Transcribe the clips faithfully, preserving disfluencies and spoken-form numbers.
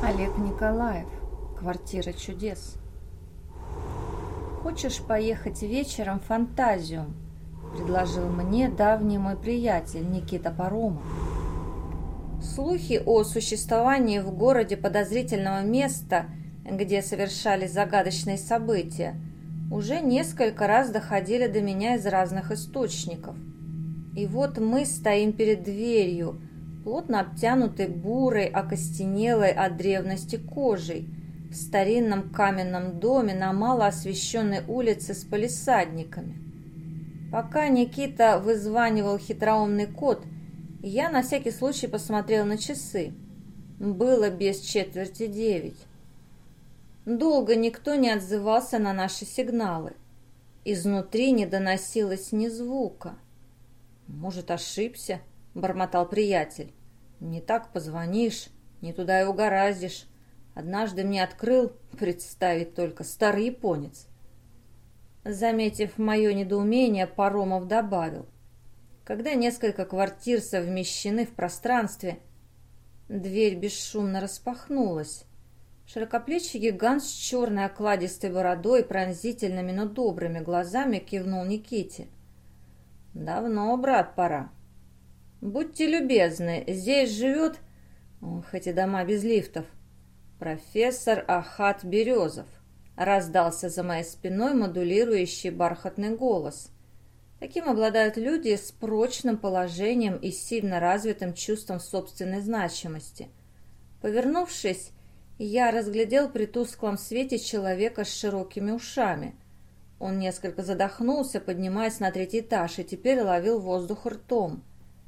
Олег Николаев. Квартира чудес. «Хочешь поехать вечером в Фантазиум?» – предложил мне давний мой приятель Никита Паромов. Слухи о существовании в городе подозрительного места, где совершались загадочные события, уже несколько раз доходили до меня из разных источников. И вот мы стоим перед дверью, плотно обтянутой бурой, окостенелой от древности кожей, в старинном каменном доме на малоосвещенной улице с палисадниками. Пока Никита вызванивал хитроумный код, я на всякий случай посмотрел на часы. Было без четверти девять. Долго никто не отзывался на наши сигналы. Изнутри не доносилось ни звука. «Может, ошибся?» — бормотал приятель. «Не так позвонишь, не туда и угораздишь. Однажды мне открыл, представить только, старый японец». Заметив мое недоумение, Паромов добавил: когда несколько квартир совмещены в пространстве, дверь бесшумно распахнулась. Широкоплечий гигант с черной окладистой бородой и пронзительными, но добрыми глазами кивнул Никите. «Давно, брат, пора. Будьте любезны, здесь живет, ох, эти дома без лифтов, профессор Ахат Березов», раздался за моей спиной модулирующий бархатный голос. Таким обладают люди с прочным положением и сильно развитым чувством собственной значимости. Повернувшись, я разглядел при тусклом свете человека с широкими ушами. Он несколько задохнулся, поднимаясь на третий этаж, и теперь ловил воздух ртом.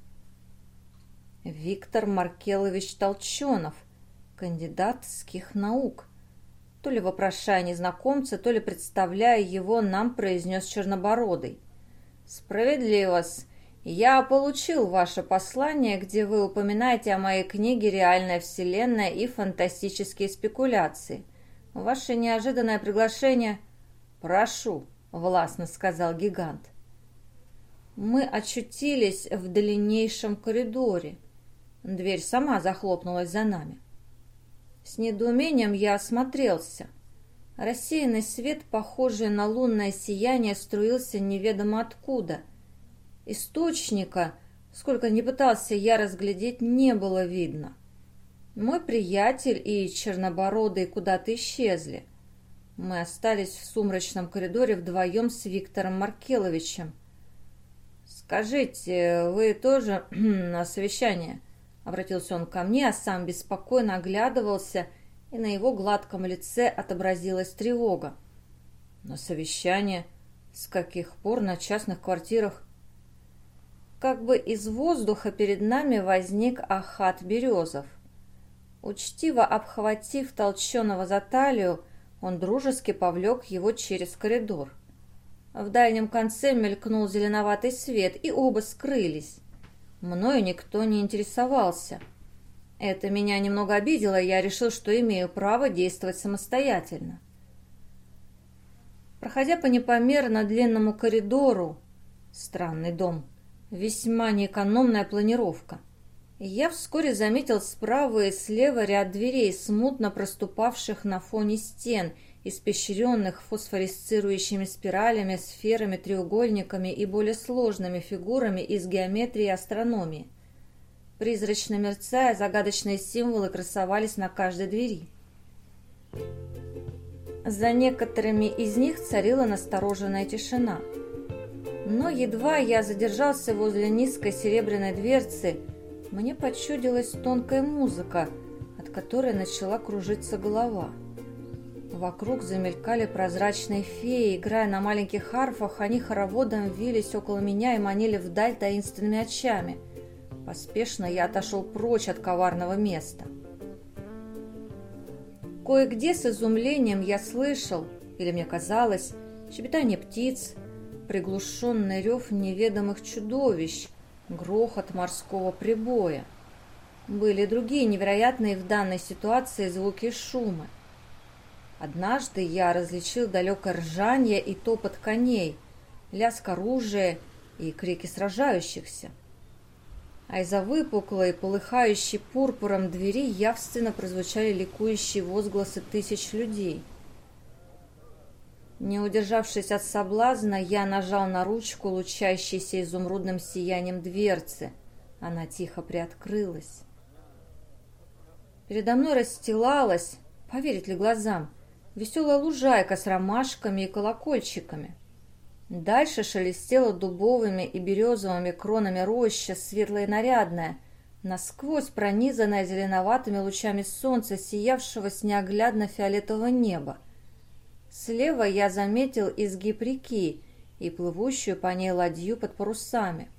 Виктор Маркелович Толченов, кандидат СКИХ наук. То ли вопрошая незнакомца, то ли представляя его, нам произнес Чернобородый. «Справедливо-с. Я получил ваше послание, где вы упоминаете о моей книге «Реальная вселенная и фантастические спекуляции». Ваше неожиданное приглашение...» «Прошу», — властно сказал гигант. Мы очутились в длиннейшем коридоре. Дверь сама захлопнулась за нами. С недоумением я осмотрелся. Рассеянный свет, похожий на лунное сияние, струился неведомо откуда. Источника, сколько ни пытался я разглядеть, не было видно. Мой приятель и Чернобородый куда-то исчезли. Мы остались в сумрачном коридоре вдвоем с Виктором Маркеловичем. «Скажите, вы тоже на совещание?» — обратился он ко мне, а сам беспокойно оглядывался, и на его гладком лице отобразилась тревога. «На совещание? С каких пор на частных квартирах?» Как бы из воздуха перед нами возник Ахат Березов. Учтиво обхватив Толченого за талию, он дружески повлек его через коридор. В дальнем конце мелькнул зеленоватый свет, и оба скрылись. Мною никто не интересовался. Это меня немного обидело, и я решил, что имею право действовать самостоятельно. Проходя по непомерно длинному коридору, странный дом, весьма неэкономная планировка, я вскоре заметил справа и слева ряд дверей, смутно проступавших на фоне стен, испещренных фосфорисцирующими спиралями, сферами, треугольниками и более сложными фигурами из геометрии и астрономии. Призрачно мерцая, загадочные символы красовались на каждой двери. За некоторыми из них царила настороженная тишина. Но едва я задержался возле низкой серебряной дверцы, мне почудилась тонкая музыка, от которой начала кружиться голова. Вокруг замелькали прозрачные феи, играя на маленьких арфах, они хороводом вились около меня и манили вдаль таинственными очами. Поспешно я отошел прочь от коварного места. Кое-где с изумлением я слышал, или мне казалось, щебетание птиц, приглушенный рев неведомых чудовищ, грохот морского прибоя. Были другие невероятные в данной ситуации звуки и шумы. Однажды я различил далекое ржанье и топот коней, лязг оружия и крики сражающихся. а из-за выпуклой, полыхающей пурпуром двери явственно прозвучали ликующие возгласы тысяч людей. Не удержавшись от соблазна, я нажал на ручку, лучащейся изумрудным сиянием дверцы. Она тихо приоткрылась. Передо мной расстилалась, поверить ли глазам, веселая лужайка с ромашками и колокольчиками. Дальше шелестела дубовыми и березовыми кронами роща, светлая и нарядная, насквозь пронизанная зеленоватыми лучами солнца, сиявшего с неоглядно фиолетового неба. Слева я заметил изгиб реки и плывущую по ней ладью под парусами.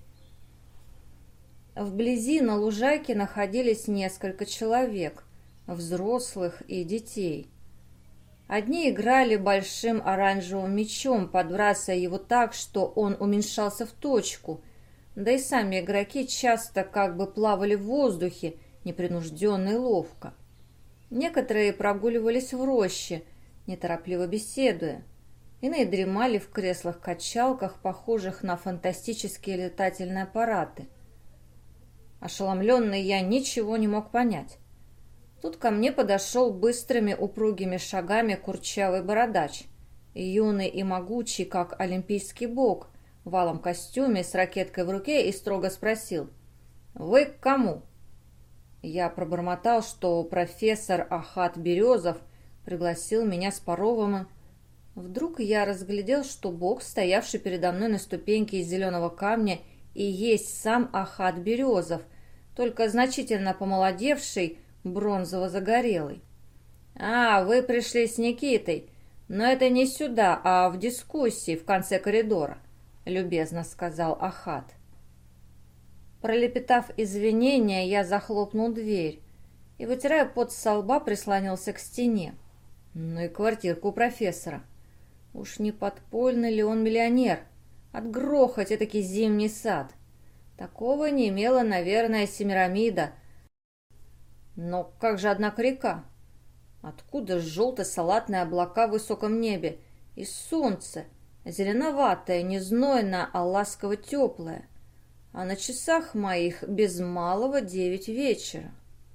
Вблизи на лужайке находились несколько человек, взрослых и детей. Одни играли большим оранжевым мячом, подбрасывая его так, что он уменьшался в точку, да и сами игроки часто как бы плавали в воздухе, непринужденно и ловко. Некоторые прогуливались в роще, неторопливо беседуя. Иные дремали в креслах-качалках, похожих на фантастические летательные аппараты. Ошеломленный я ничего не мог понять. Тут ко мне подошел быстрыми упругими шагами курчавый бородач, юный и могучий, как олимпийский бог, в алом костюме с ракеткой в руке, и строго спросил: «Вы к кому?» Я пробормотал, что профессор Ахат Березов пригласил меня с паровым. Вдруг я разглядел, что бог, стоявший передо мной на ступеньке из зеленого камня, и есть сам Ахат Березов, только значительно помолодевший, бронзово-загорелый. «А, вы пришли с Никитой, но это не сюда, а в дискуссии в конце коридора», — любезно сказал Ахат. Пролепетав извинения, я захлопнул дверь и, вытирая пот со лба, прислонился к стене. Ну и квартирка у профессора. Уж не подпольный ли он миллионер? Отгрохать этакий зимний сад. Такого не имела, наверное, Семирамида. Но как же, однако, река? Откуда желто-салатные облака в высоком небе? И солнце, зеленоватое, не знойное, а ласково-теплое. А на часах моих без малого девять вечера.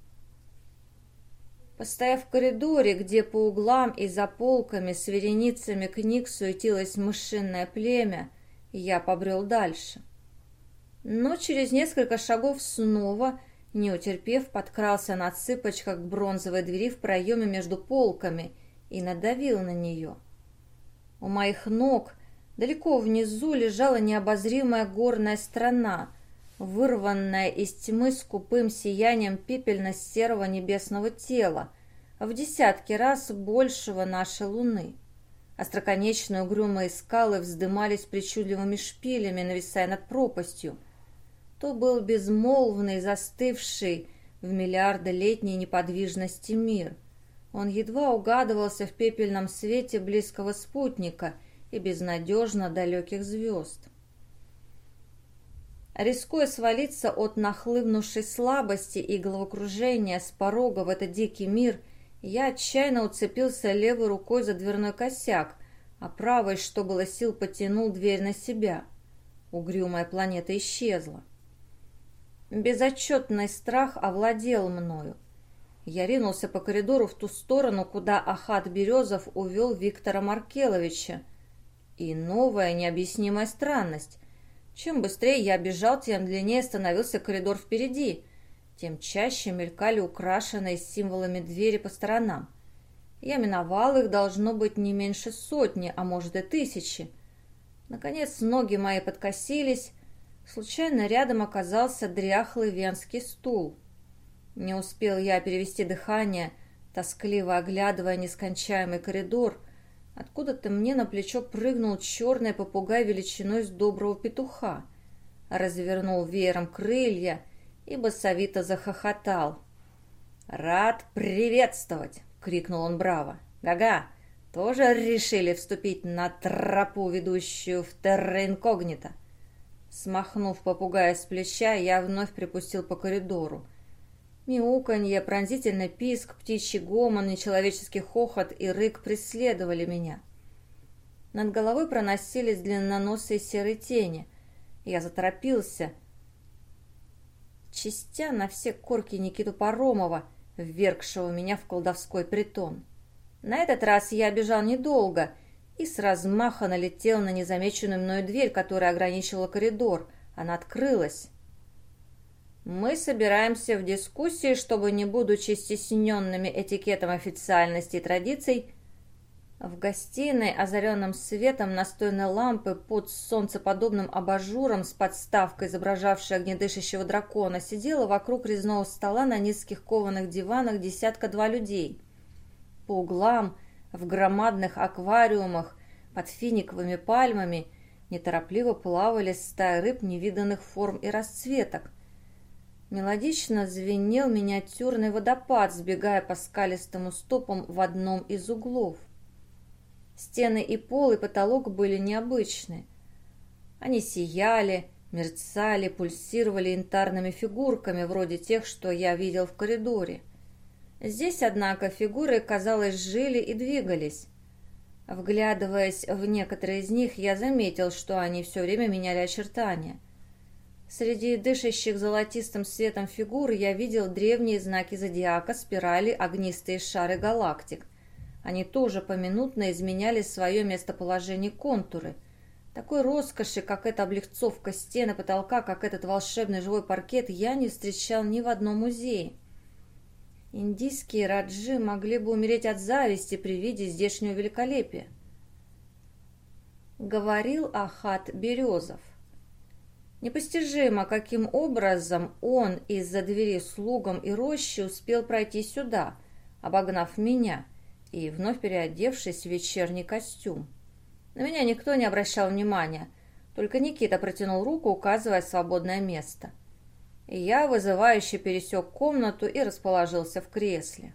Постояв в коридоре, где по углам и за полками с вереницами книг суетилось мышиное племя, я побрел дальше. Но через несколько шагов снова, не утерпев, подкрался на цыпочках к бронзовой двери в проеме между полками и надавил на нее. У моих ног далеко внизу лежала необозримая горная страна, вырванная из тьмы скупым сиянием пепельно-серого небесного тела, в десятки раз большего нашей луны. Остроконечные угрюмые скалы вздымались причудливыми шпилями, нависая над пропастью. То был безмолвный, застывший в миллиарды летней неподвижности мир. Он едва угадывался в пепельном свете близкого спутника и безнадежно далеких звезд. Рискуя свалиться от нахлынувшей слабости и головокружения с порога в этот дикий мир, я отчаянно уцепился левой рукой за дверной косяк, а правой, что было сил, потянул дверь на себя. Угрюмая планета исчезла. Безотчетный страх овладел мною. Я ринулся по коридору в ту сторону, куда Ахат Березов увел Виктора Маркеловича. И новая необъяснимая странность. Чем быстрее я бежал, тем длиннее становился коридор впереди, тем чаще мелькали украшенные символами двери по сторонам. Я миновал их, должно быть, не меньше сотни, а может и тысячи. Наконец ноги мои подкосились. Случайно рядом оказался дряхлый венский стул. Не успел я перевести дыхание, тоскливо оглядывая нескончаемый коридор. Откуда-то мне на плечо прыгнул черный попугай величиной с доброго петуха, развернул веером крылья и басовито захохотал. «Рад приветствовать!» — крикнул он браво. «Гага, тоже решили вступить на тропу, ведущую в терра инкогнито?» Смахнув попугая с плеча, я вновь припустил по коридору. Мяуканье, пронзительный писк, птичий гомон, нечеловеческий хохот и рык преследовали меня. Над головой проносились длинноносые серые тени. Я заторопился. чистя на все корки Никиту Паромова, ввергшего меня в колдовской притон. На этот раз я бежал недолго и с размаха налетел на незамеченную мною дверь, которая ограничивала коридор. Она открылась. Мы собираемся в дискуссии, чтобы, не будучи стесненными этикетом официальности и традиций, в гостиной, озаренном светом настольной лампы под солнцеподобным абажуром с подставкой, изображавшей огнедышащего дракона, сидело вокруг резного стола на низких кованых диванах десятка-два людей. По углам, в громадных аквариумах, под финиковыми пальмами неторопливо плавали стаи рыб невиданных форм и расцветок. Мелодично звенел миниатюрный водопад, сбегая по скалистым уступам в одном из углов. Стены и пол, и потолок были необычны. Они сияли, мерцали, пульсировали янтарными фигурками, вроде тех, что я видел в коридоре. Здесь, однако, фигуры, казалось, жили и двигались. Вглядываясь в некоторые из них, я заметил, что они все время меняли очертания. Среди дышащих золотистым светом фигур я видел древние знаки зодиака, спирали, огнистые шары галактик. Они тоже поминутно изменяли свое местоположение, контуры. Такой роскоши, как эта облицовка стены потолка, как этот волшебный живой паркет, я не встречал ни в одном музее. Индийские раджи могли бы умереть от зависти при виде здешнего великолепия. Говорил Ахат Березов. Непостижимо, каким образом он из-за двери слугам и рощи успел пройти сюда, обогнав меня, и вновь переодевшись в вечерний костюм. На меня никто не обращал внимания, только Никита протянул руку, указывая свободное место. И я вызывающе пересек комнату и расположился в кресле.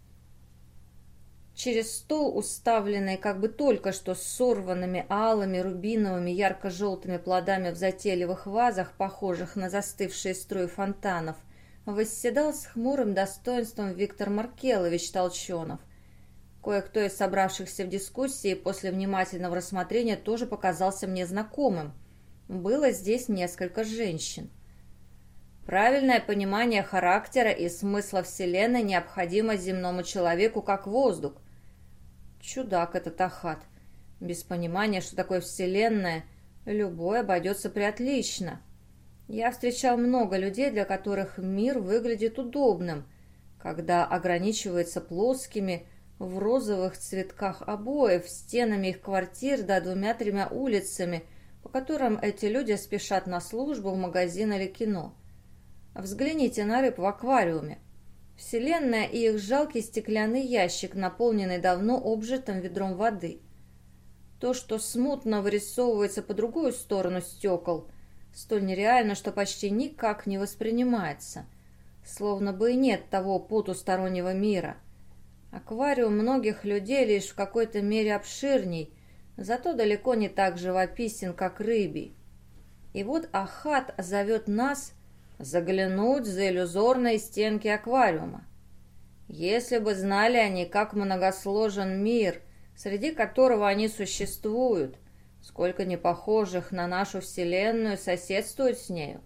Через стол, уставленный как бы только что сорванными алыми, рубиновыми, ярко-желтыми плодами в затейливых вазах, похожих на застывшие струи фонтанов, восседал с хмурым достоинством Виктор Маркелович Толченов. Кое-кто из собравшихся в дискуссии после внимательного рассмотрения тоже показался мне знакомым. Было здесь несколько женщин. Правильное понимание характера и смысла Вселенной необходимо земному человеку как воздух. Чудак этот Ахат. Без понимания, что такое Вселенная, любой обойдется приотлично. Я встречал много людей, для которых мир выглядит удобным, когда ограничивается плоскими, в розовых цветках обоев, стенами их квартир да двумя-тремя улицами, по которым эти люди спешат на службу, в магазин или кино. Взгляните на рыб в аквариуме. Вселенная и их жалкий стеклянный ящик, наполненный давно обжитым ведром воды. То, что смутно вырисовывается по другую сторону стекол, столь нереально, что почти никак не воспринимается, словно бы и нет того потустороннего мира. Аквариум многих людей лишь в какой-то мере обширней, зато далеко не так живописен, как рыбий. И вот Ахат зовет нас заглянуть за иллюзорные стенки аквариума. Если бы знали они, как многосложен мир, среди которого они существуют, сколько непохожих на нашу Вселенную соседствует с нею.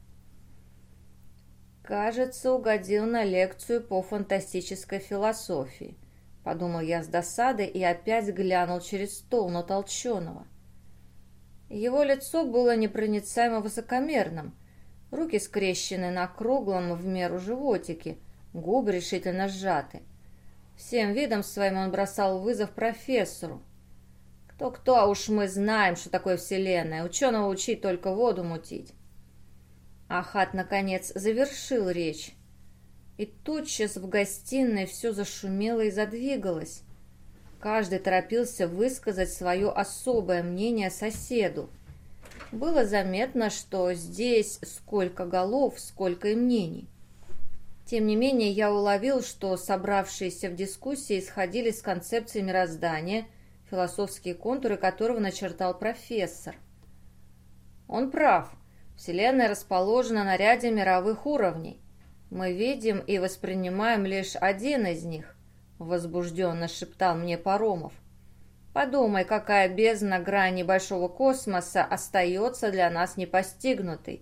Кажется, угодил на лекцию по фантастической философии, подумал я с досадой и опять глянул через стол на Толченого. Его лицо было непроницаемо высокомерным, руки скрещены на круглом в меру животике, губы решительно сжаты. Всем видом своим он бросал вызов профессору. Кто-кто, а уж мы знаем, что такое Вселенная, ученого учить только воду мутить. Ахат, наконец, завершил речь. И тотчас в гостиной все зашумело и задвигалось. Каждый торопился высказать свое особое мнение соседу. Было заметно, что здесь сколько голов, сколько и мнений. Тем не менее, я уловил, что собравшиеся в дискуссии исходили с концепции мироздания, философские контуры которого начертал профессор. Он прав. Вселенная расположена на ряде мировых уровней. Мы видим и воспринимаем лишь один из них, возбужденно шептал мне Паромов. Подумай, какая бездна грани большого космоса остается для нас непостигнутой.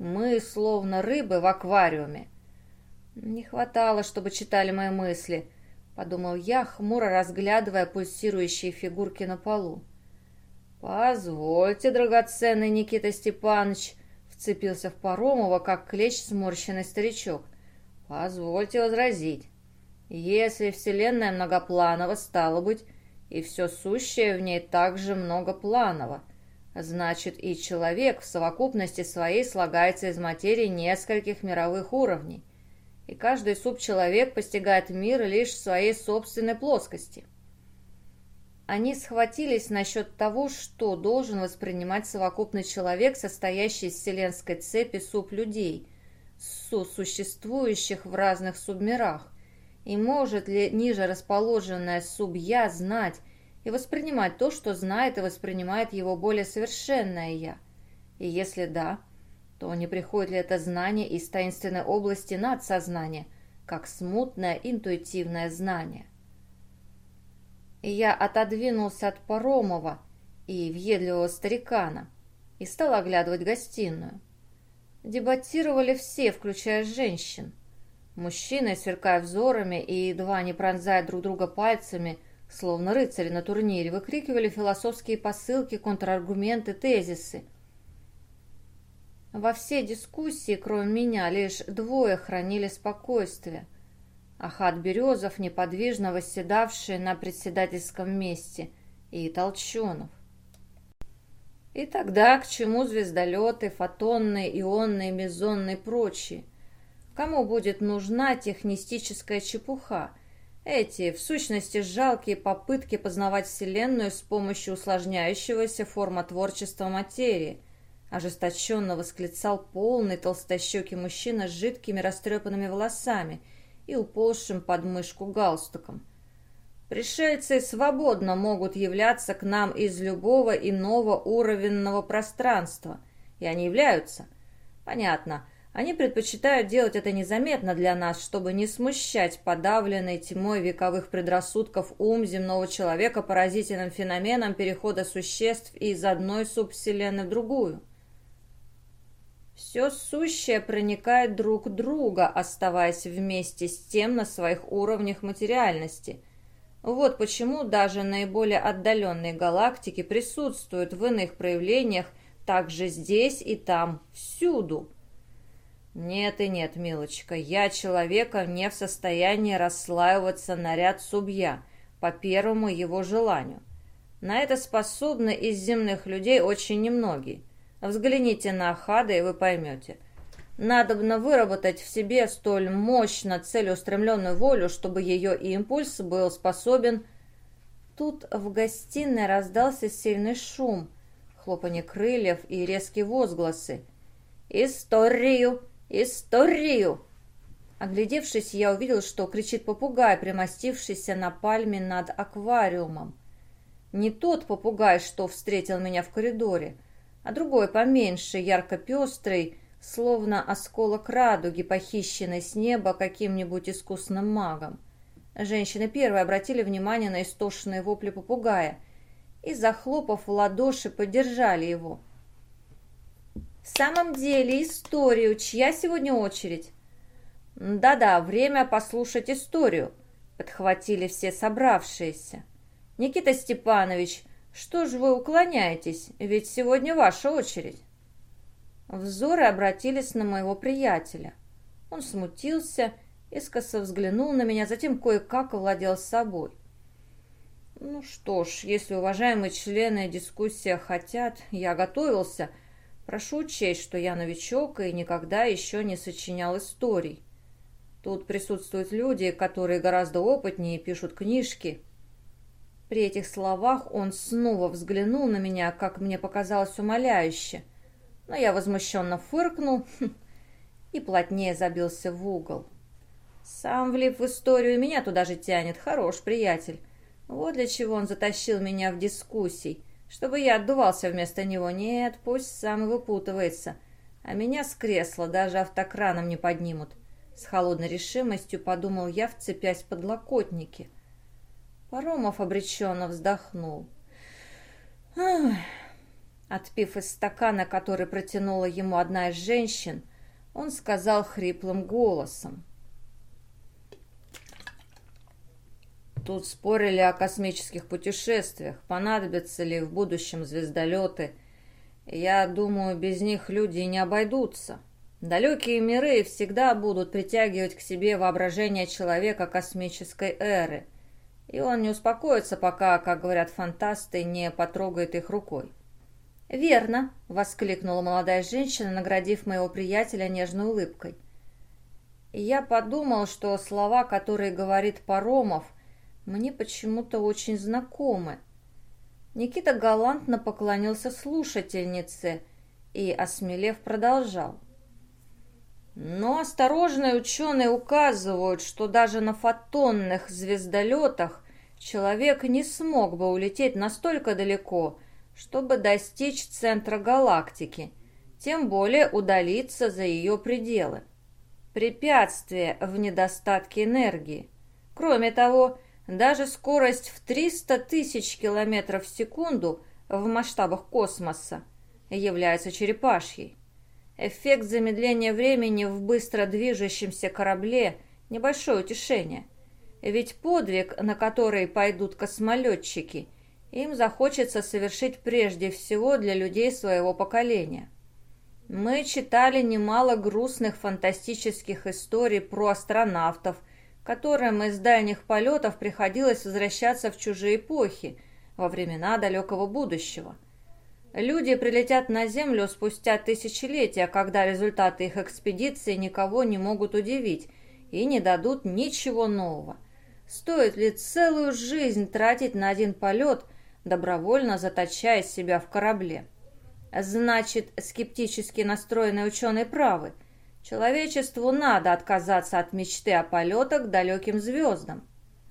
Мы словно рыбы в аквариуме. Не хватало, чтобы читали мои мысли, подумал я, хмуро разглядывая пульсирующие фигурки на полу. «Позвольте, драгоценный Никита Степанович», — вцепился в Паромова, как клещ сморщенный старичок. «Позвольте возразить. Если Вселенная многопланова, стало быть, и все сущее в ней также многопланово, значит, и человек в совокупности своей слагается из материи нескольких мировых уровней, и каждый субчеловек постигает мир лишь в своей собственной плоскости». Они схватились насчет того, что должен воспринимать совокупный человек, состоящий из вселенской цепи сублюдей, сосуществующих в разных субмирах, и может ли ниже расположенное суб-я знать и воспринимать то, что знает и воспринимает его более совершенное «я». И если да, то не приходит ли это знание из таинственной области надсознания, как смутное интуитивное знание? И я отодвинулся от Паромова и въедливого старикана и стал оглядывать гостиную. Дебатировали все, включая женщин. Мужчины, сверкая взорами и едва не пронзая друг друга пальцами, словно рыцари на турнире, выкрикивали философские посылки, контраргументы, тезисы. Во всей дискуссии, кроме меня, лишь двое хранили спокойствие. Ахат Березов, неподвижно восседавший на председательском месте, и Толченов. И тогда к чему звездолеты, фотонные, ионные, мезонные и прочие? Кому будет нужна технистическая чепуха? Эти, в сущности, жалкие попытки познавать Вселенную с помощью усложняющегося формотворчества материи, ожесточенно восклицал полный толстощекий мужчина с жидкими растрепанными волосами и уползшим под мышку галстуком. Пришельцы свободно могут являться к нам из любого иного уровенного пространства, и они являются. Понятно, они предпочитают делать это незаметно для нас, чтобы не смущать подавленной тьмой вековых предрассудков ум земного человека поразительным феноменом перехода существ из одной субвселенной в другую. Все сущее проникает друг в друга, оставаясь вместе с тем на своих уровнях материальности. Вот почему даже наиболее отдаленные галактики присутствуют в иных проявлениях также здесь и там, всюду. Нет и нет, милочка, я человека не в состоянии расслаиваться на ряд субъя по первому его желанию. На это способны из земных людей очень немногие. Взгляните на Ахада, и вы поймете. Надобно выработать в себе столь мощно целеустремленную волю, чтобы ее импульс был способен... Тут в гостиной раздался сильный шум, хлопанье крыльев и резкие возгласы. «Историю! Историю!» Оглядевшись, я увидел, что кричит попугай, примостившийся на пальме над аквариумом. Не тот попугай, что встретил меня в коридоре, а другой поменьше, ярко-пестрый, словно осколок радуги, похищенный с неба каким-нибудь искусным магом. Женщины первые обратили внимание на истошные вопли попугая и, захлопав в ладоши, поддержали его. «В самом деле, историю. Чья сегодня очередь?» «Да-да, время послушать историю», — подхватили все собравшиеся. «Никита Степанович, что ж вы уклоняетесь? Ведь сегодня ваша очередь». Взоры обратились на моего приятеля. Он смутился, искоса взглянул на меня, затем кое-как овладел собой. «Ну что ж, если уважаемые члены дискуссии хотят, я готовился. Прошу учесть, что я новичок и никогда еще не сочинял историй. Тут присутствуют люди, которые гораздо опытнее и пишут книжки». При этих словах он снова взглянул на меня, как мне показалось, умоляюще. Но я возмущенно фыркнул и плотнее забился в угол. Сам влип в историю, и меня туда же тянет. Хорош приятель. Вот для чего он затащил меня в дискуссий, чтобы я отдувался вместо него. Нет, пусть сам и выпутывается. А меня с кресла даже автокраном не поднимут. С холодной решимостью подумал я, вцепясь в подлокотники. Паромов обреченно вздохнул. Ах. Отпив из стакана, который протянула ему одна из женщин, он сказал хриплым голосом. Тут спорили о космических путешествиях, понадобятся ли в будущем звездолеты. Я думаю, без них люди не обойдутся. Далекие миры всегда будут притягивать к себе воображение человека космической эры, и он не успокоится, пока, как говорят фантасты, не потрогает их рукой. «Верно!» — воскликнула молодая женщина, наградив моего приятеля нежной улыбкой. И я подумал, что слова, которые говорит Паромов, мне почему-то очень знакомы. Никита галантно поклонился слушательнице и, осмелев, продолжал. Но осторожные ученые указывают, что даже на фотонных звездолетах человек не смог бы улететь настолько далеко, чтобы достичь центра галактики, тем более удалиться за ее пределы. Препятствие в недостатке энергии. Кроме того, даже скорость в триста тысяч километров в секунду в масштабах космоса является черепашьей. Эффект замедления времени в быстро движущемся корабле – небольшое утешение. Ведь подвиг, на который пойдут космолетчики, им захочется совершить прежде всего для людей своего поколения. Мы читали немало грустных фантастических историй про астронавтов, которым из дальних полетов приходилось возвращаться в чужие эпохи, во времена далекого будущего. Люди прилетят на Землю спустя тысячелетия, когда результаты их экспедиции никого не могут удивить и не дадут ничего нового. Стоит ли целую жизнь тратить на один полет, добровольно заточая себя в корабле? Значит, скептически настроенные ученые правы. Человечеству надо отказаться от мечты о полетах к далеким звездам.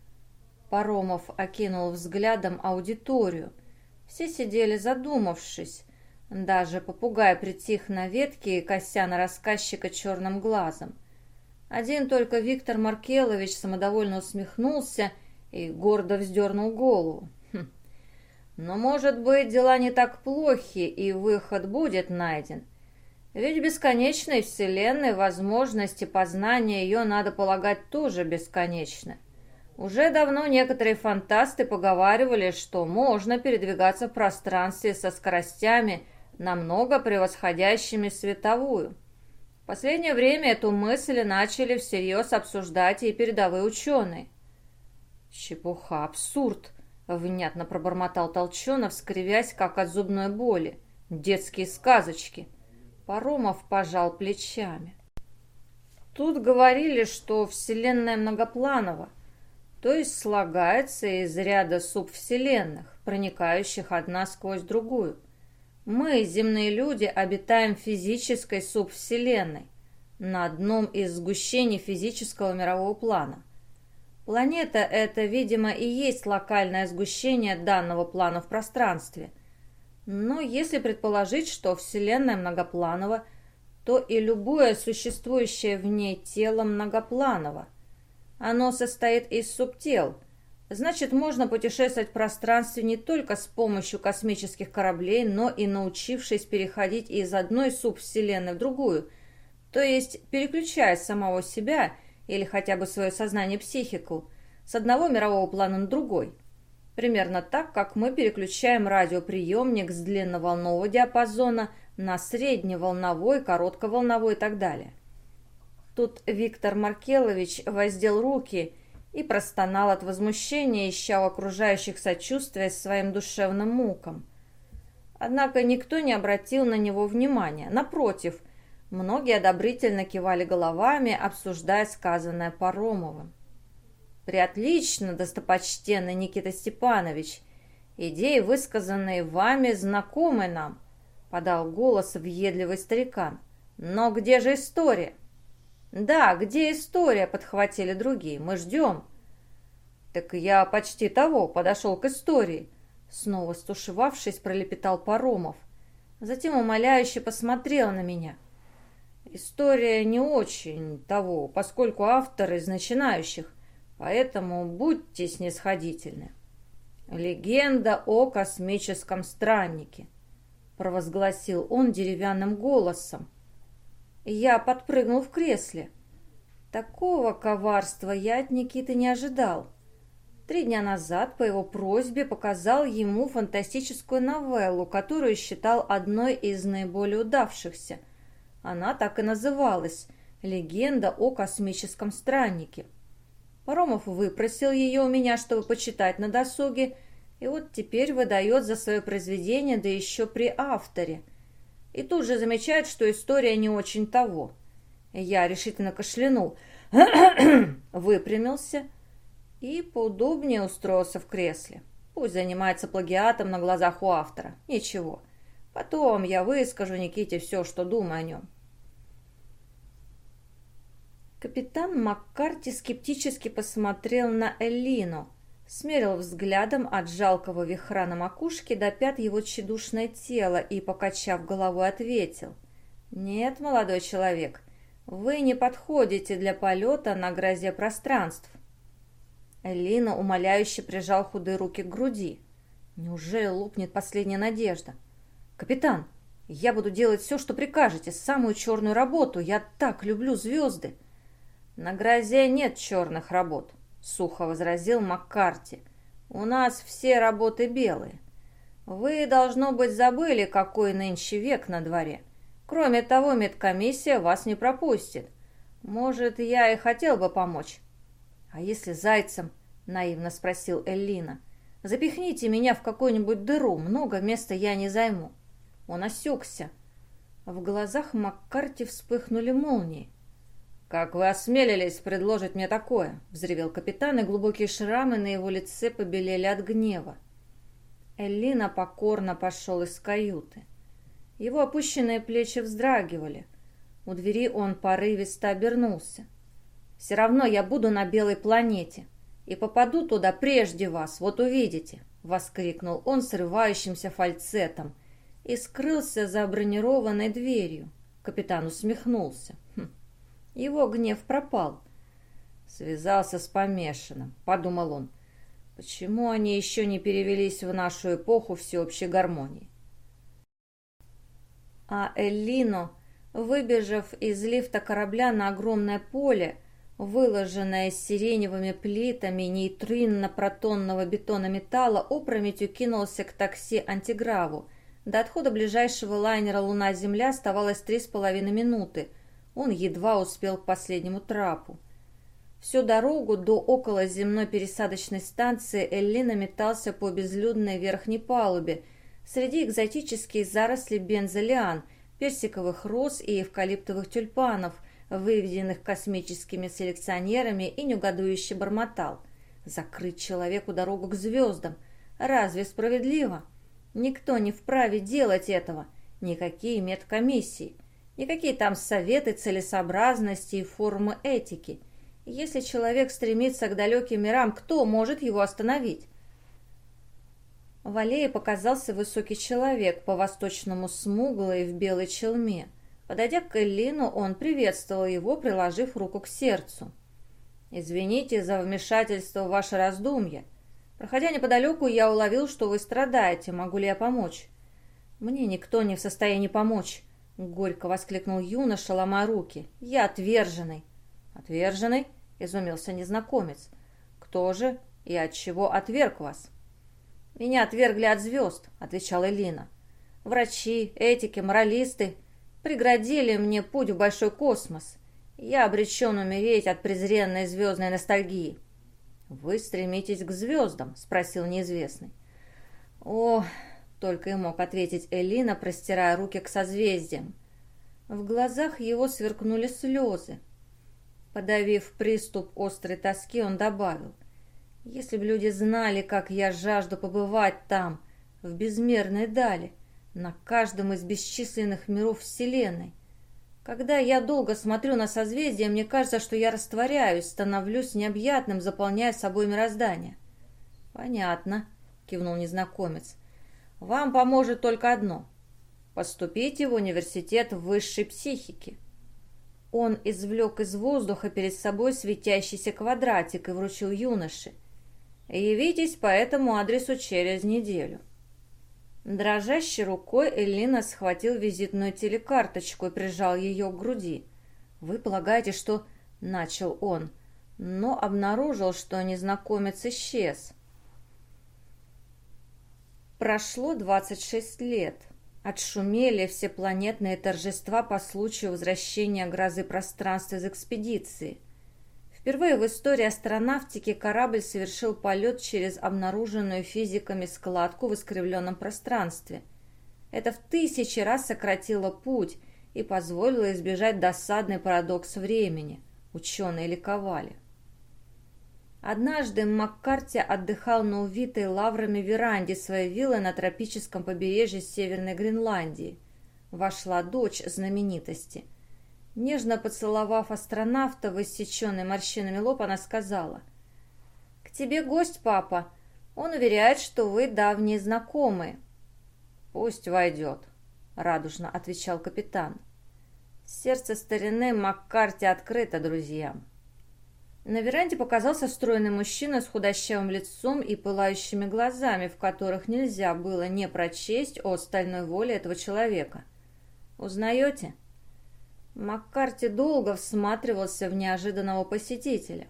Паромов окинул взглядом аудиторию. Все сидели задумавшись. Даже попугай притих на ветке, кося на рассказчика черным глазом. Один только Виктор Маркелович самодовольно усмехнулся и гордо вздернул голову. Хм. Но, может быть, дела не так плохи, и выход будет найден. Ведь в бесконечной вселенной возможности познания ее, надо полагать, тоже бесконечны. Уже давно некоторые фантасты поговаривали, что можно передвигаться в пространстве со скоростями, намного превосходящими световую. В последнее время эту мысль начали всерьез обсуждать и передовые ученые. «Чепуха, абсурд!» — внятно пробормотал Толченов, скривясь, как от зубной боли. «Детские сказочки!» Паромов пожал плечами. Тут говорили, что Вселенная многопланова, то есть слагается из ряда субвселенных, проникающих одна сквозь другую. Мы, земные люди, обитаем в физической субвселенной, на одном из сгущений физического мирового плана. Планета – это, видимо, и есть локальное сгущение данного плана в пространстве. Но если предположить, что Вселенная многопланова, то и любое существующее в ней тело многопланово. Оно состоит из субтел. Значит, можно путешествовать в пространстве не только с помощью космических кораблей, но и научившись переходить из одной субвселенной в другую, то есть переключая самого себя или хотя бы свое сознание-психику с одного мирового плана на другой. Примерно так, как мы переключаем радиоприемник с длинноволнового диапазона на средневолновой, коротковолновой и так далее. Тут Виктор Маркелович воздел руки и простонал от возмущения, ища у окружающих сочувствия своим душевным мукам. Однако никто не обратил на него внимания. Напротив, многие одобрительно кивали головами, обсуждая сказанное Паромовым. «Преотлично, достопочтенный Никита Степанович. Идеи, высказанные вами, знакомы нам», — подал голос въедливый старикан. «Но где же история?» «Да, где история?» — подхватили другие. «Мы ждем». «Так я почти того, подошел к истории», — снова стушевавшись, пролепетал Паромов. Затем умоляюще посмотрел на меня. «История не очень того, поскольку автор из начинающих, поэтому будьте снисходительны. Легенда о космическом страннике». провозгласил он деревянным голосом. Я подпрыгнул в кресле. Такого коварства я от Никиты не ожидал. Три дня назад по его просьбе показал ему фантастическую новеллу, которую считал одной из наиболее удавшихся. Она так и называлась «Легенда о космическом страннике». Паромов выпросил ее у меня, чтобы почитать на досуге, и вот теперь выдает за свое произведение, да еще при авторе. И тут же замечает, что история не очень того. Я решительно кашлянул, выпрямился и поудобнее устроился в кресле. Пусть занимается плагиатом на глазах у автора. Ничего. Потом я выскажу Никите все, что думаю о нем. Капитан Маккарти скептически посмотрел на Эллину, смерил взглядом от жалкого вихра на макушке до пят его тщедушное тело и, покачав головой, ответил: «Нет, молодой человек, вы не подходите для полета на грозе пространств». Эллина умоляюще прижал худые руки к груди. Неужели лопнет последняя надежда? «Капитан, я буду делать все, что прикажете, самую черную работу. Я так люблю звезды». «На грозе нет черных работ», — сухо возразил Маккарти. «У нас все работы белые. Вы, должно быть, забыли, какой нынче век на дворе. Кроме того, медкомиссия вас не пропустит. Может, я и хотел бы помочь». «А если зайцем?» — наивно спросил Эллина. «Запихните меня в какую-нибудь дыру, много места я не займу». Он осекся. В глазах Маккарти вспыхнули молнии. «Как вы осмелились предложить мне такое?» — взревел капитан, и глубокие шрамы на его лице побелели от гнева. Эллина покорно пошел из каюты. Его опущенные плечи вздрагивали. У двери он порывисто обернулся. «Все равно я буду на белой планете и попаду туда прежде вас, вот увидите!» — воскликнул он срывающимся фальцетом и скрылся за бронированной дверью. Капитан усмехнулся. Хм. Его гнев пропал. «Связался с помешанным», — подумал он. «Почему они еще не перевелись в нашу эпоху всеобщей гармонии?» А Эллино, выбежав из лифта корабля на огромное поле, выложенное сиреневыми плитами нейтринно-протонного бетона-металла, опрометью кинулся к такси «Антиграву». До отхода ближайшего лайнера «Луна-Земля» оставалось три с половиной минуты. Он едва успел к последнему трапу. Всю дорогу до околоземной пересадочной станции Эллина метался по безлюдной верхней палубе среди экзотических зарослей бензолиан, персиковых роз и эвкалиптовых тюльпанов, выведенных космическими селекционерами, и негодующе бормотал: «Закрыть человеку дорогу к звездам! Разве справедливо? Никто не вправе делать этого! Никакие медкомиссии! Никакие там советы целесообразности и формы этики. Если человек стремится к далеким мирам, кто может его остановить?» В аллее показался высокий человек, по-восточному смуглый, в белой челме. Подойдя к Эллину, он приветствовал его, приложив руку к сердцу. «Извините за вмешательство в ваше раздумье. Проходя неподалеку, я уловил, что вы страдаете. Могу ли я помочь?» «Мне никто не в состоянии помочь», — горько воскликнул юноша, ломая руки. «Я отверженный». «Отверженный?» — изумился незнакомец. «Кто же и от чего отверг вас?» «Меня отвергли от звезд», — отвечала Эллина. «Врачи, этики, моралисты преградили мне путь в большой космос. Я обречен умереть от презренной звездной ностальгии». «Вы стремитесь к звездам?» — спросил неизвестный. «О!» — только и мог ответить Эллина, простирая руки к созвездиям. В глазах его сверкнули слезы. Подавив приступ острой тоски, он добавил: «Если бы люди знали, как я жажду побывать там, в безмерной дали, на каждом из бесчисленных миров Вселенной. Когда я долго смотрю на созвездия, мне кажется, что я растворяюсь, становлюсь необъятным, заполняя собой мироздание». «Понятно», — кивнул незнакомец. «Вам поможет только одно — поступите в университет высшей психики». Он извлек из воздуха перед собой светящийся квадратик и вручил юноше. «Явитесь по этому адресу через неделю». Дрожащей рукой Эллина схватил визитную телекарточку и прижал ее к груди. «Вы полагаете, что...» — начал он, но обнаружил, что незнакомец исчез. Прошло двадцать шесть лет. Отшумели всепланетные торжества по случаю возвращения грозы пространства из экспедиции. Впервые в истории астронавтики корабль совершил полет через обнаруженную физиками складку в искривленном пространстве. Это в тысячи раз сократило путь и позволило избежать досадный парадокс времени. Ученые ликовали. Однажды Маккарти отдыхал на увитой лаврами веранде своей виллы на тропическом побережье Северной Гренландии. Вошла дочь знаменитости. Нежно поцеловав астронавта в иссеченный морщинами лоб, она сказала: «К тебе гость, папа. Он уверяет, что вы давние знакомые». «Пусть войдет», — радужно отвечал капитан. Сердце старины Маккарти открыто друзьям. На веранде показался стройный мужчина с худощавым лицом и пылающими глазами, в которых нельзя было не прочесть о стальной воле этого человека. «Узнаете?» Маккарти долго всматривался в неожиданного посетителя.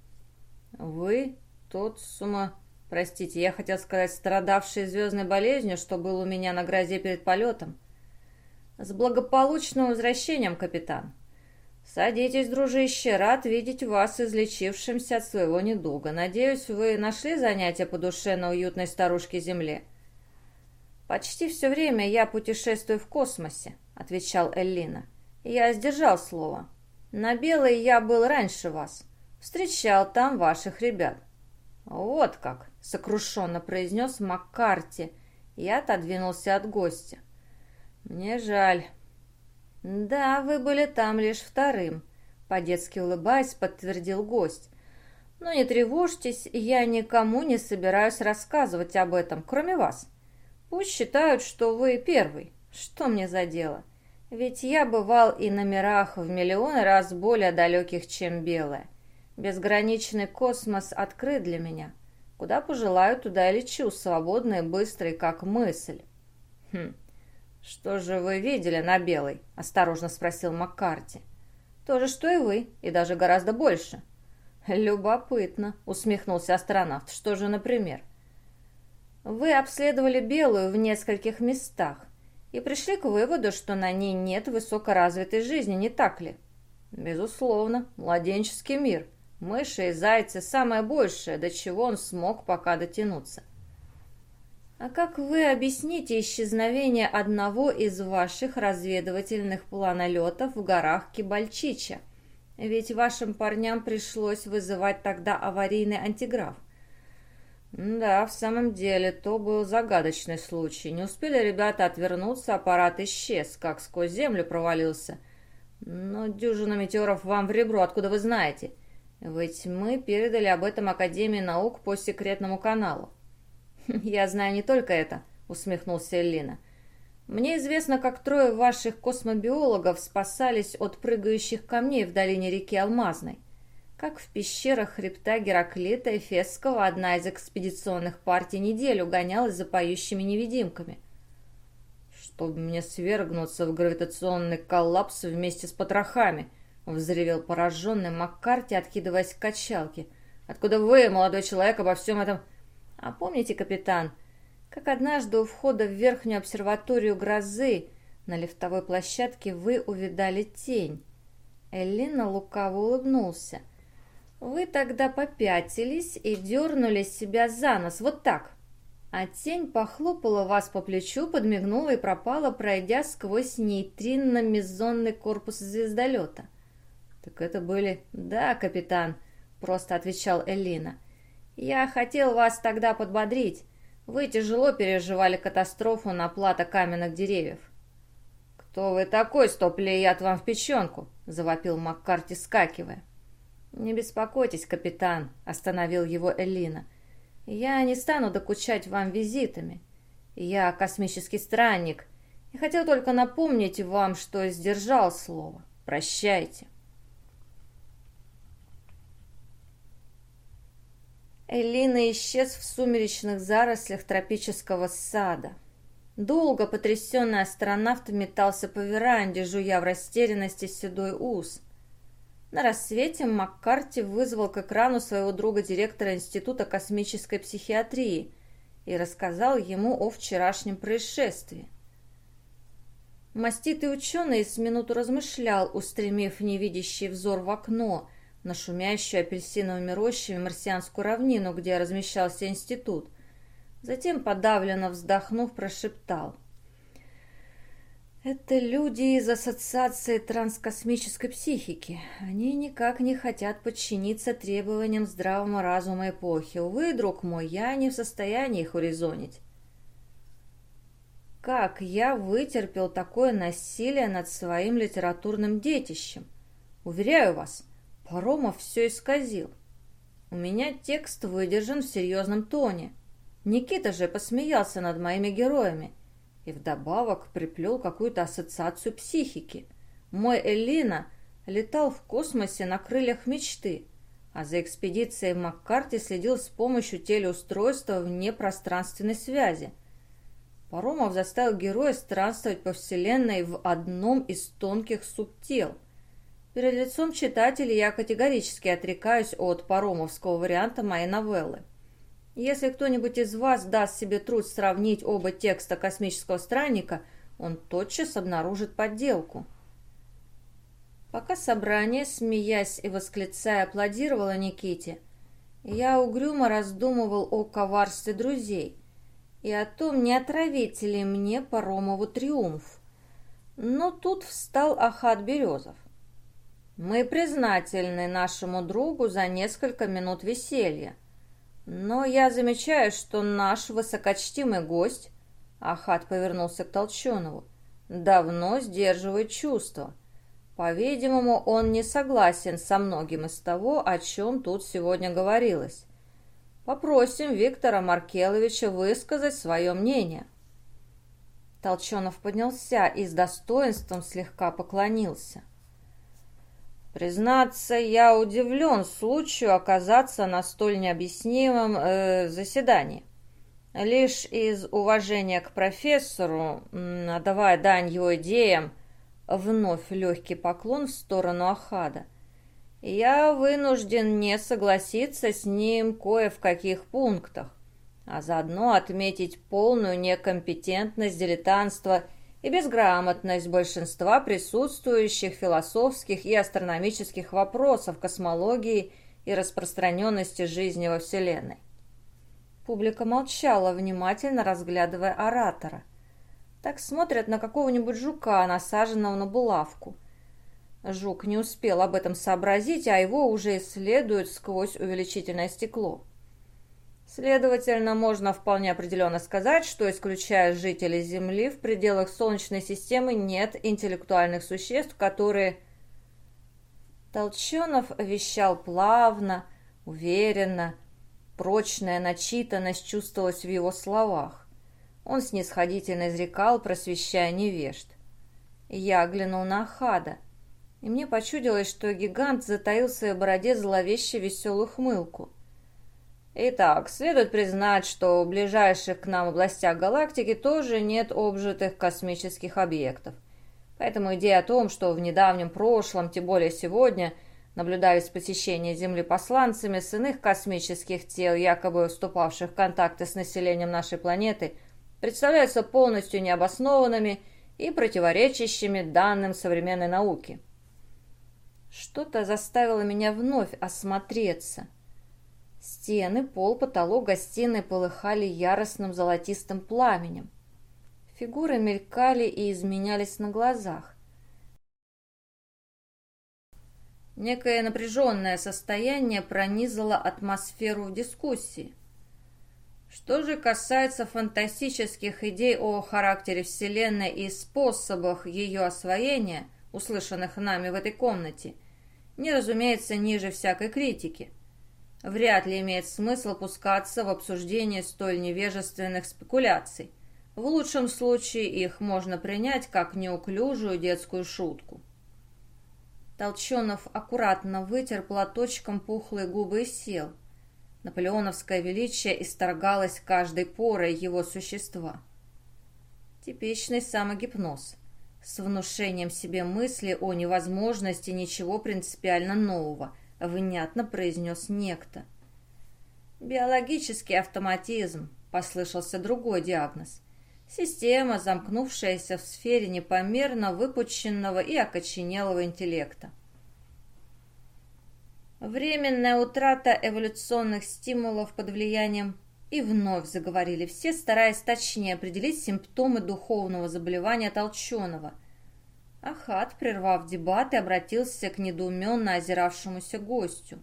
«Вы тот сума... Простите, я хотел сказать, страдавший звездной болезнью, что был у меня на грозе перед полетом. С благополучным возвращением, капитан. Садитесь, дружище, рад видеть вас излечившимся от своего недуга. Надеюсь, вы нашли занятие по душе на уютной старушке Земле?» «Почти все время я путешествую в космосе», — отвечал Эллина. «Я сдержал слово. На Белой я был раньше вас. Встречал там ваших ребят». «Вот как!» — сокрушенно произнес Маккарти и отодвинулся от гостя. «Мне жаль». «Да, вы были там лишь вторым», — по-детски улыбаясь, подтвердил гость. «Но не тревожьтесь, я никому не собираюсь рассказывать об этом, кроме вас. Пусть считают, что вы первый. Что мне за дело? Ведь я бывал и на мирах в миллион раз более далеких, чем Белая. Безграничный космос открыт для меня. Куда пожелаю, туда и лечу, свободно и быстро, как мысль». «Хм, что же вы видели на Белой?» – осторожно спросил Маккарти. «То же, что и вы, и даже гораздо больше». «Любопытно», – усмехнулся астронавт. «Что же, например?» «Вы обследовали Белую в нескольких местах и пришли к выводу, что на ней нет высокоразвитой жизни, не так ли?» «Безусловно, младенческий мир. Мыши и зайцы – самое большее, до чего он смог пока дотянуться». «А как вы объясните исчезновение одного из ваших разведывательных планолетов в горах Кибальчича? Ведь вашим парням пришлось вызывать тогда аварийный антиграф». «Да, в самом деле, то был загадочный случай. Не успели ребята отвернуться, аппарат исчез, как сквозь землю провалился. Но дюжина метеоров вам в ребро, откуда вы знаете? Ведь мы передали об этом Академии наук по секретному каналу». «Я знаю не только это», — усмехнулся Эллина. «Мне известно, как трое ваших космобиологов спасались от прыгающих камней в долине реки Алмазной. Как в пещерах хребта Гераклита Эфесского одна из экспедиционных партий неделю гонялась за поющими невидимками». «Чтобы мне свергнуться в гравитационный коллапс вместе с потрохами», — взревел пораженный Маккарти, откидываясь к качалке. «Откуда вы, молодой человек, обо всем этом...» «А помните, капитан, как однажды у входа в верхнюю обсерваторию грозы на лифтовой площадке вы увидали тень?» Эллина лукаво улыбнулся. «Вы тогда попятились и дернули себя за нос, вот так. А тень похлопала вас по плечу, подмигнула и пропала, пройдя сквозь нейтрино-мезонный корпус звездолета». «Так это были...» «Да, капитан», — просто отвечал Эллина. «Я хотел вас тогда подбодрить. Вы тяжело переживали катастрофу на плато каменных деревьев». «Кто вы такой, стоп-ли, яд вам в печенку?» — завопил Маккарти, скакивая. «Не беспокойтесь, капитан», — остановил его Эллина. «Я не стану докучать вам визитами. Я космический странник и хотел только напомнить вам, что сдержал слово. Прощайте». Эллина исчез в сумеречных зарослях тропического сада. Долго потрясенный астронавт метался по веранде, жуя в растерянности седой ус. На рассвете Маккарти вызвал к экрану своего друга-директора Института космической психиатрии и рассказал ему о вчерашнем происшествии. Маститый ученый с минуту размышлял, устремив невидящий взор в окно, на шумящую апельсиновыми рощами марсианскую равнину, где размещался институт. Затем, подавленно вздохнув, прошептал: «Это люди из Ассоциации транскосмической психики. Они никак не хотят подчиниться требованиям здравого разума эпохи. Увы, друг мой, я не в состоянии их урезонить». Как я вытерпел такое насилие над своим литературным детищем? Уверяю вас, Паромов все исказил. У меня текст выдержан в серьезном тоне. Никита же посмеялся над моими героями и вдобавок приплел какую-то ассоциацию психики. Мой Эллина летал в космосе на крыльях мечты, а за экспедицией Маккарти следил с помощью телеустройства внепространственной связи. Паромов заставил героя странствовать по Вселенной в одном из тонких субтел. Перед лицом читателей я категорически отрекаюсь от паромовского варианта моей новеллы. Если кто-нибудь из вас даст себе труд сравнить оба текста «Космического странника», он тотчас обнаружит подделку. Пока собрание, смеясь и восклицая, аплодировало Никите, я угрюмо раздумывал о коварстве друзей и о том, не отравить ли мне Паромову триумф. Но тут встал Ахат Березов. «Мы признательны нашему другу за несколько минут веселья. Но я замечаю, что наш высокочтимый гость, — Ахат повернулся к Толченову, — давно сдерживает чувства. По-видимому, он не согласен со многим из того, о чем тут сегодня говорилось. Попросим Виктора Маркеловича высказать свое мнение». Толченов поднялся и с достоинством слегка поклонился. «Признаться, я удивлен случаю оказаться на столь необъяснимом э, заседании. Лишь из уважения к профессору, отдавая дань его идеям, вновь легкий поклон в сторону Ахада, я вынужден не согласиться с ним кое в каких пунктах, а заодно отметить полную некомпетентность, дилетантство и безграмотность большинства присутствующих философских и астрономических вопросов космологии и распространенности жизни во Вселенной». Публика молчала, внимательно разглядывая оратора. Так смотрят на какого-нибудь жука, насаженного на булавку. Жук не успел об этом сообразить, а его уже исследуют сквозь увеличительное стекло. Следовательно, можно вполне определенно сказать, что, исключая жителей Земли, в пределах Солнечной системы нет интеллектуальных существ, которые... Толченов вещал плавно, уверенно. Прочная начитанность чувствовалась в его словах. Он снисходительно изрекал, просвещая невежд. Я оглянул на Ахада, и мне почудилось, что гигант затаил в своей бороде зловеще веселую хмылку. Итак, следует признать, что в ближайших к нам областях галактики тоже нет обжитых космических объектов. Поэтому идея о том, что в недавнем прошлом, тем более сегодня, наблюдались посещения Земли посланцами с иных космических тел, якобы вступавших в контакты с населением нашей планеты, представляются полностью необоснованными и противоречащими данным современной науки. Что-то заставило меня вновь осмотреться. Стены, пол, потолок гостиной полыхали яростным золотистым пламенем. Фигуры мелькали и изменялись на глазах. Некое напряженное состояние пронизало атмосферу в дискуссии. Что же касается фантастических идей о характере Вселенной и способах ее освоения, услышанных нами в этой комнате, не, разумеется, ниже всякой критики. Вряд ли имеет смысл пускаться в обсуждение столь невежественных спекуляций. В лучшем случае их можно принять как неуклюжую детскую шутку. Толченов аккуратно вытер платочком пухлые губы и сел. Наполеоновское величие исторгалось каждой порой его существа. Типичный самогипноз с внушением себе мысли о невозможности ничего принципиально нового, внятно произнес некто. Биологический автоматизм, послышался другой диагноз. Система, замкнувшаяся в сфере непомерно выпученного и окоченелого интеллекта. Временная утрата эволюционных стимулов под влиянием. И вновь заговорили все, стараясь точнее определить симптомы духовного заболевания Толченого. Ахат, прервав дебаты, обратился к недоуменно озиравшемуся гостю.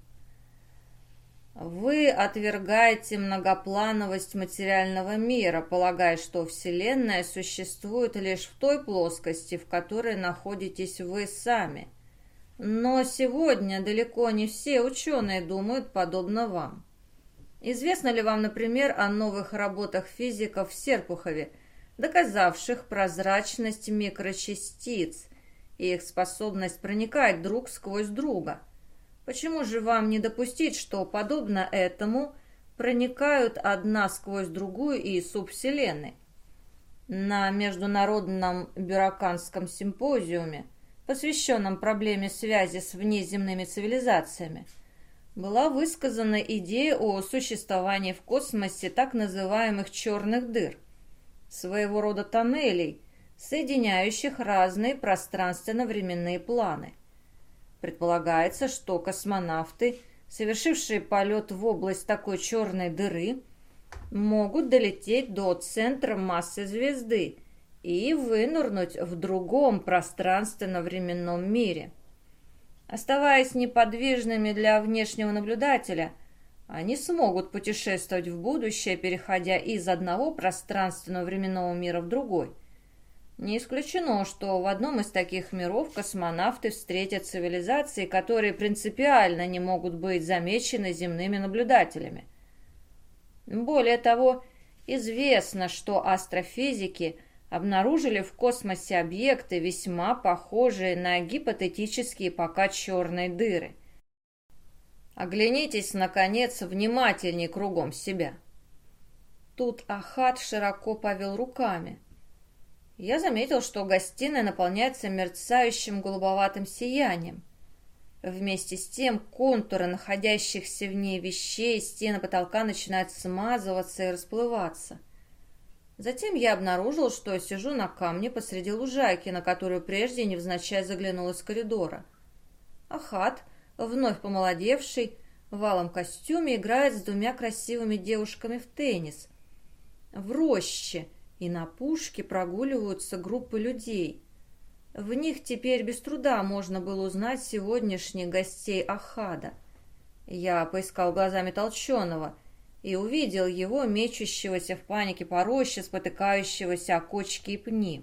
«Вы отвергаете многоплановость материального мира, полагая, что Вселенная существует лишь в той плоскости, в которой находитесь вы сами. Но сегодня далеко не все ученые думают подобно вам. Известно ли вам, например, о новых работах физиков в Серпухове, доказавших прозрачность микрочастиц и их способность проникать друг сквозь друга? Почему же вам не допустить, что, подобно этому, проникают одна сквозь другую и субвселенной? На Международном Бюроканском симпозиуме, посвященном проблеме связи с внеземными цивилизациями, была высказана идея о существовании в космосе так называемых черных дыр, своего рода тоннелей, соединяющих разные пространственно-временные планы. Предполагается, что космонавты, совершившие полет в область такой черной дыры, могут долететь до центра массы звезды и вынырнуть в другом пространственно-временном мире. Оставаясь неподвижными для внешнего наблюдателя, они смогут путешествовать в будущее, переходя из одного пространственного временного мира в другой. Не исключено, что в одном из таких миров космонавты встретят цивилизации, которые принципиально не могут быть замечены земными наблюдателями. Более того, известно, что астрофизики обнаружили в космосе объекты, весьма похожие на гипотетические пока черные дыры. Оглянитесь, наконец, внимательней кругом себя. Тут Ахат широко повел руками. Я заметил, что гостиная наполняется мерцающим голубоватым сиянием. Вместе с тем контуры находящихся в ней вещей, стены потолка начинают смазываться и расплываться. Затем я обнаружил, что сижу на камне посреди лужайки, на которую прежде невзначай заглянул из коридора. Ахат, вновь помолодевший, в алом костюме, играет с двумя красивыми девушками в теннис. В роще и на пушке прогуливаются группы людей. В них теперь без труда можно было узнать сегодняшних гостей Ахада. Я поискал глазами Толченого и увидел его, мечущегося в панике по роще, спотыкающегося о кочки и пни.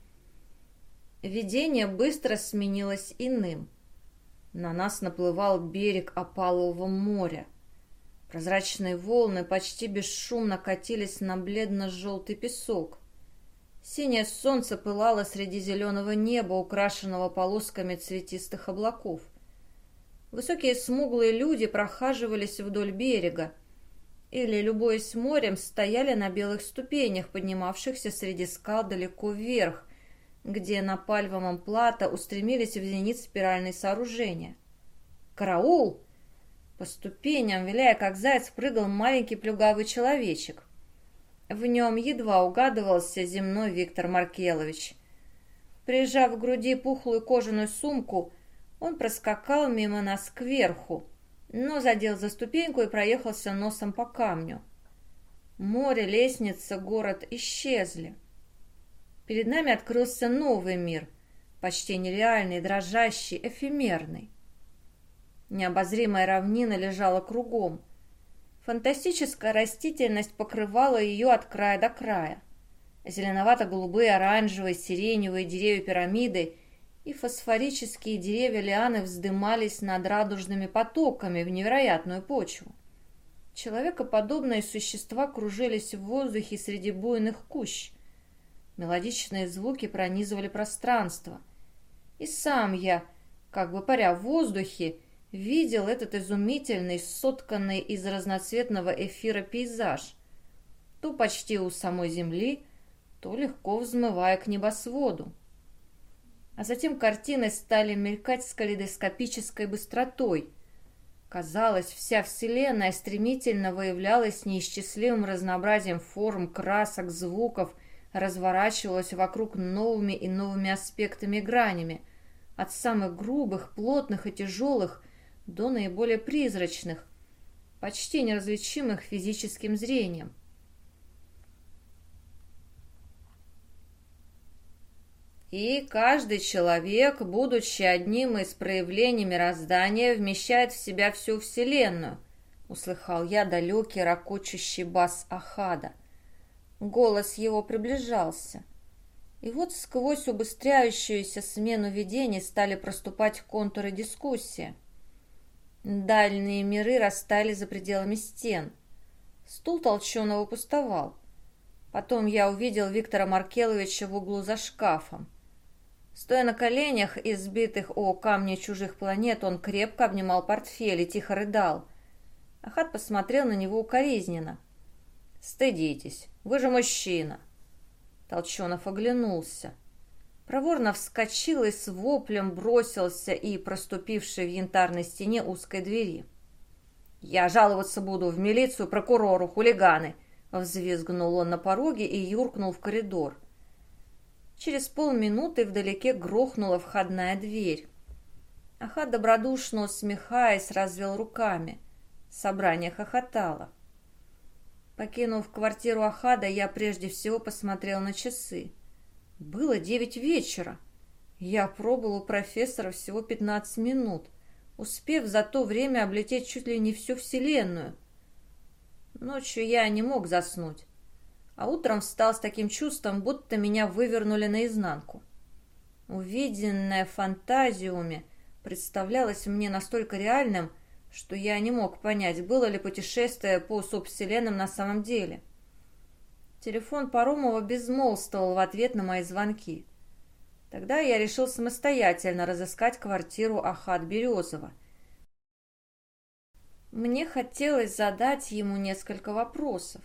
Видение быстро сменилось иным. На нас наплывал берег опалового моря. Прозрачные волны почти бесшумно катились на бледно-желтый песок. Синее солнце пылало среди зеленого неба, украшенного полосками цветистых облаков. Высокие смуглые люди прохаживались вдоль берега, или, любуясь морем, стояли на белых ступенях, поднимавшихся среди скал далеко вверх, где на пальмовом плато устремились в зенит спиральные сооружения. «Караул!» По ступеням, виляя как заяц, прыгал маленький плюгавый человечек. В нем едва угадывался земной Виктор Маркелович. Прижав к груди пухлую кожаную сумку, он проскакал мимо нас кверху, но задел за ступеньку и проехался носом по камню. Море, лестница, город исчезли. Перед нами открылся новый мир, почти нереальный, дрожащий, эфемерный. Необозримая равнина лежала кругом. Фантастическая растительность покрывала ее от края до края. Зеленовато-голубые, оранжевые, сиреневые деревья пирамиды и фосфорические деревья лианы вздымались над радужными потоками в невероятную почву. Человекоподобные существа кружились в воздухе среди буйных кущ. Мелодичные звуки пронизывали пространство. И сам я, как бы паря в воздухе, видел этот изумительный, сотканный из разноцветного эфира пейзаж. То почти у самой земли, то легко взмывая к небосводу. А затем картины стали мелькать с калейдоскопической быстротой. Казалось, вся Вселенная стремительно выявлялась неисчислимым разнообразием форм, красок, звуков, разворачивалась вокруг новыми и новыми аспектами и гранями, от самых грубых, плотных и тяжелых до наиболее призрачных, почти неразличимых физическим зрением. И каждый человек, будучи одним из проявлений мироздания, вмещает в себя всю Вселенную, услыхал я далекий ракочущий бас Ахада. Голос его приближался. И вот сквозь убыстряющуюся смену видений стали проступать контуры дискуссии. Дальние миры растаяли за пределами стен. Стул Толченого пустовал. Потом я увидел Виктора Маркеловича в углу за шкафом. Стоя на коленях, избитых о камни чужих планет, он крепко обнимал портфель и тихо рыдал. Ахат посмотрел на него укоризненно. «Стыдитесь, вы же мужчина!» Толченов оглянулся. Проворно вскочил и с воплем бросился и проступивший в янтарной стене узкой двери. «Я жаловаться буду в милицию, прокурору, хулиганы!» Взвизгнул он на пороге и юркнул в коридор. Через полминуты вдалеке грохнула входная дверь. Ахат, добродушно усмехаясь, развел руками. Собрание хохотало. Покинув квартиру Ахада, я прежде всего посмотрел на часы. Было девять вечера. Я пробыл у профессора всего пятнадцать минут, успев за то время облететь чуть ли не всю Вселенную. Ночью я не мог заснуть, а утром встал с таким чувством, будто меня вывернули наизнанку. Увиденное в фантазиуме представлялось мне настолько реальным, что я не мог понять, было ли путешествие по субвселенным на самом деле. Телефон Паромова безмолвствовал в ответ на мои звонки. Тогда я решил самостоятельно разыскать квартиру Ахат Березова. Мне хотелось задать ему несколько вопросов.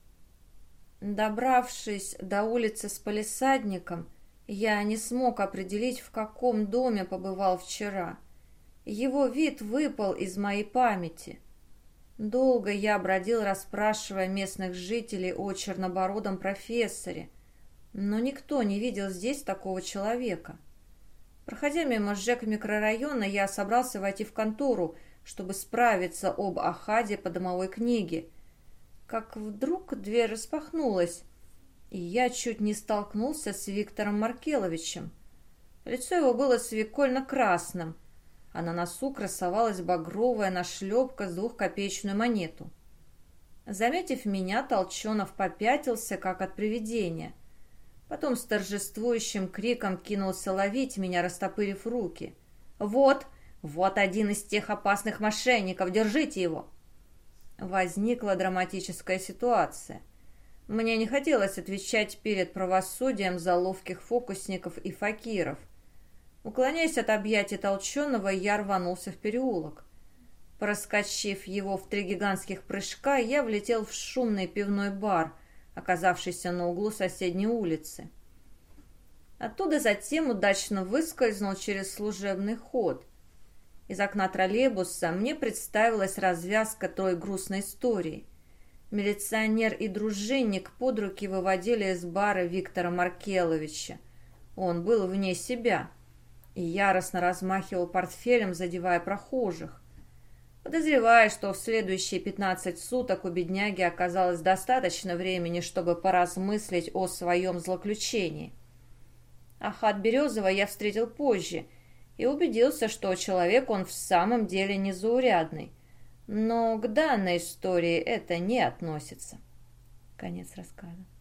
Добравшись до улицы с палисадником, я не смог определить, в каком доме побывал вчера. Его вид выпал из моей памяти. Долго я бродил, расспрашивая местных жителей о чернобородом профессоре, но никто не видел здесь такого человека. Проходя мимо ЖЭК микрорайона, я собрался войти в контору, чтобы справиться об Ахаде по домовой книге. Как вдруг дверь распахнулась, и я чуть не столкнулся с Виктором Маркеловичем. Лицо его было свекольно-красным, а на носу красовалась багровая нашлепка с двухкопеечную монету. Заметив меня, Толченов попятился, как от привидения. Потом с торжествующим криком кинулся ловить меня, растопырив руки. «Вот, вот один из тех опасных мошенников, держите его!» Возникла драматическая ситуация. Мне не хотелось отвечать перед правосудием за ловких фокусников и факиров. Уклоняясь от объятий Толченого, я рванулся в переулок. Проскочив его в три гигантских прыжка, я влетел в шумный пивной бар, оказавшийся на углу соседней улицы. Оттуда затем удачно выскользнул через служебный ход. Из окна троллейбуса мне представилась развязка той грустной истории. Милиционер и дружинник под руки выводили из бара Виктора Маркеловича. Он был вне себя и яростно размахивал портфелем, задевая прохожих. Подозревая, что в следующие пятнадцать суток у бедняги оказалось достаточно времени, чтобы поразмыслить о своем злоключении. Ахат Березова я встретил позже и убедился, что человек он в самом деле незаурядный. Но к данной истории это не относится. Конец рассказа.